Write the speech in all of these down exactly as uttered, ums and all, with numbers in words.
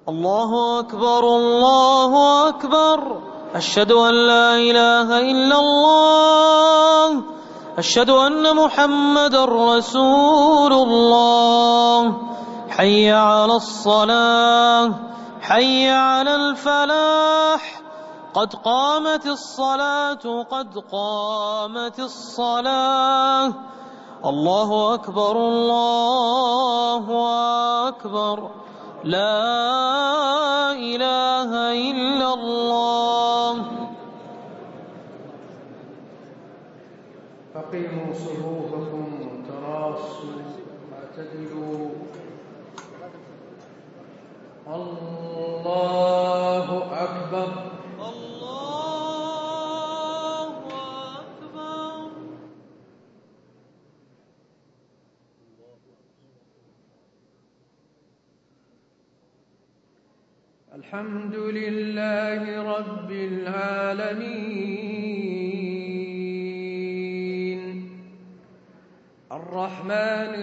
الله أكبر الله أكبر. أشهد أن لا إله إلا الله. أشهد أن محمدًا رسول الله. حي على الصلاة حي على الفلاح. قد قامت الصلاة قد قامت الصلاة. الله أكبر الله أكبر. لا إله إلا الله. أقيموا صفوفكم تراصوا واعتدلوا. الله أكبر الله أكبر. الحمد لله رب العالمين الرحمن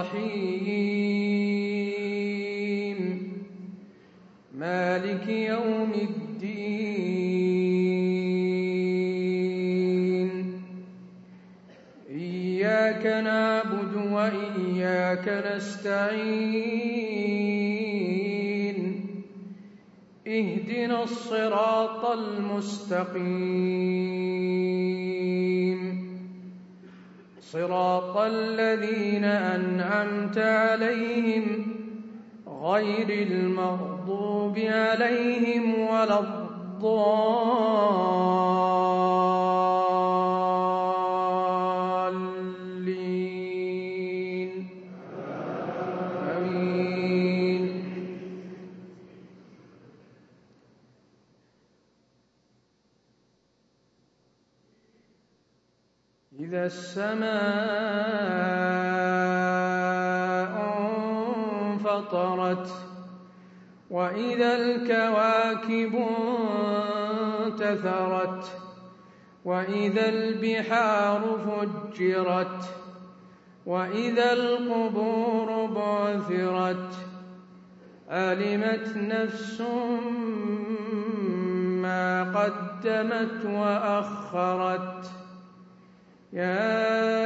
الرحيم مالك يوم الدين. إياك نعبد وإياك نستعين. اهدنا الصراط المستقيم صراط الذين أنعمت عليهم غير المغضوب عليهم ولا الضالين آمين. إذا السماء انفطرت وإذا الكواكب انتثرت وإذا البحار فجرت وإذا القبور بعثرت علمت نفس ما قدمت وأخرت. يا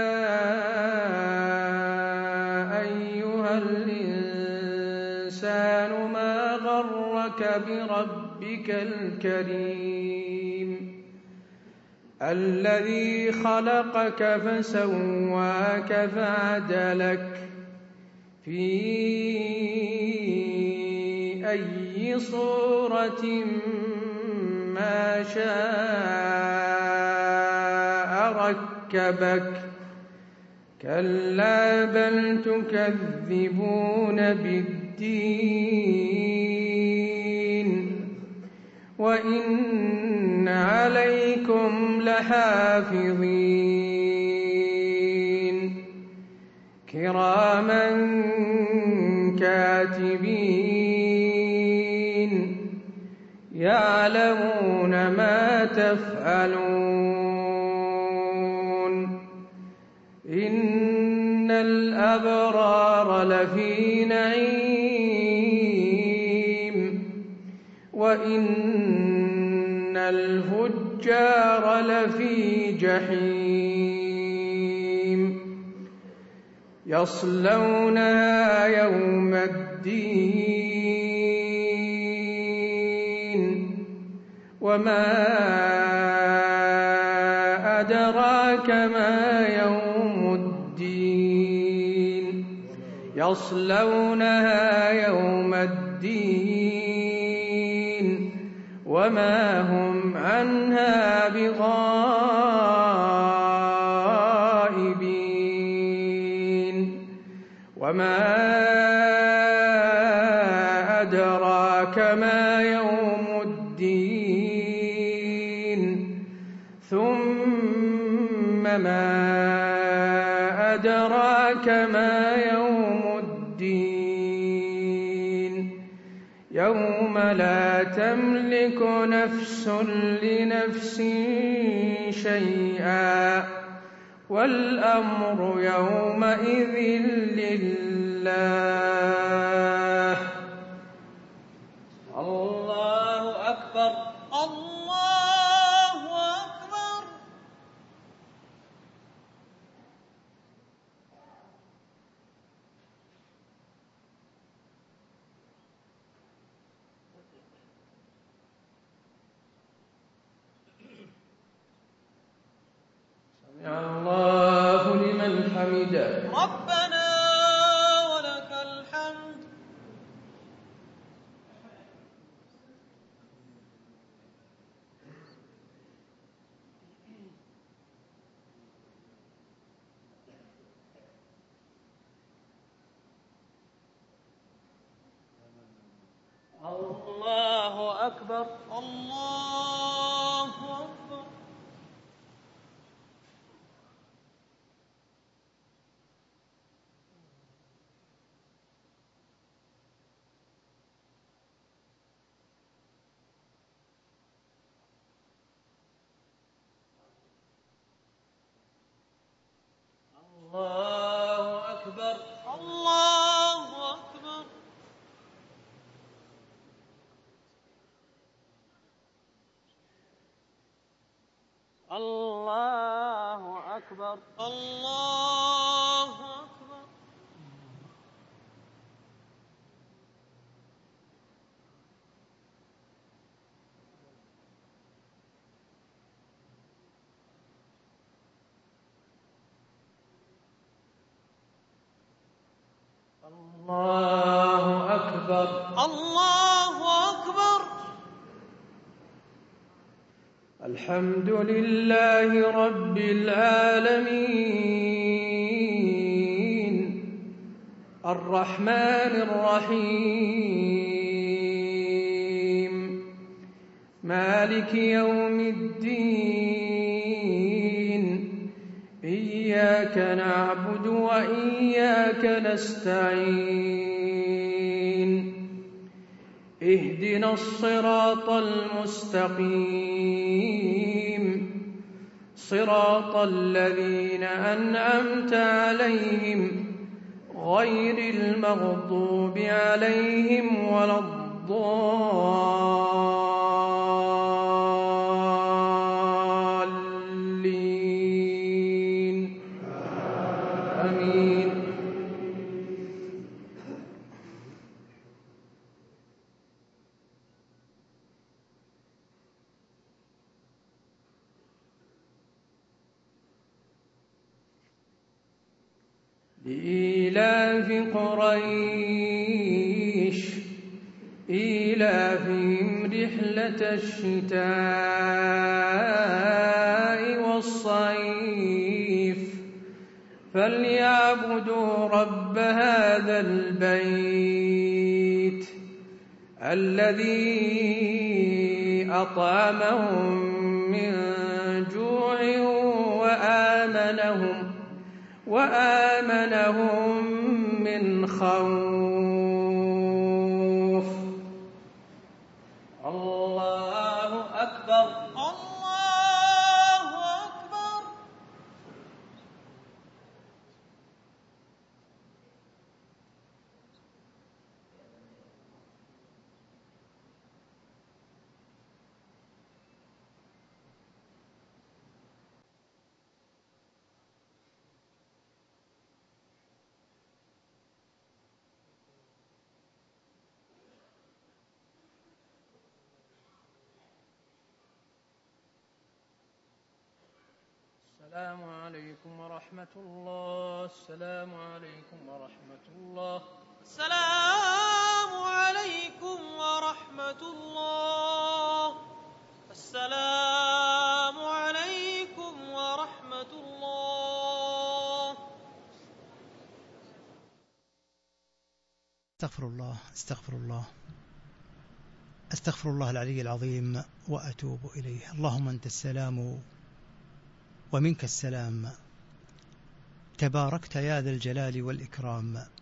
أيها الإنسان ما غرك بربك الكريم الذي خلقك فسواك فعدلك في أي صورة ما شاء ركبك. كلا بل تكذبون بالدين وإن عليكم لحافظين كراما كاتبين يعلمون ما تفعلون. إن الأبرار لفي نعيم وإن الفجار لفي جحيم يصلونها يوم الدين وما أدراك ما يوم الدين. يصلونها يوم الدين وما هم عنها بغائبين. وما أدراك ما يوم الدين. ثم ما أدراك ما يوم الدين. يوم لا تملك نفس لنفس شيئا والأمر يومئذ لله. الله أكبر الله أكبر الله أكبر الله أكبر الله أكبر الله أكبر الله أكبر الله أكبر الحمد لله رب العالمين الرحمن الرحيم مالك يوم الدين إياك نعبد وإياك نستعين اهدنا الصراط المستقيم صراط الذين أنعمت عليهم غير المغضوب عليهم ولا الضالين آمين. لإيلاف قريش إيلافهم رحلة الشتاء والصيف فليعبدوا رب هذا البيت الذي أطعمهم من جوع وآمنهم وآمنهم من خوف. الله أكبر الله أكبر السلام عليكم ورحمة الله. السلام عليكم ورحمة الله. السلام عليكم ورحمة الله. السلام عليكم ورحمة الله. استغفر الله استغفر الله استغفر الله العلي العظيم وأتوب إليه. اللهم أنت السلام ومنك السلام، تباركت يا ذا الجلال والإكرام.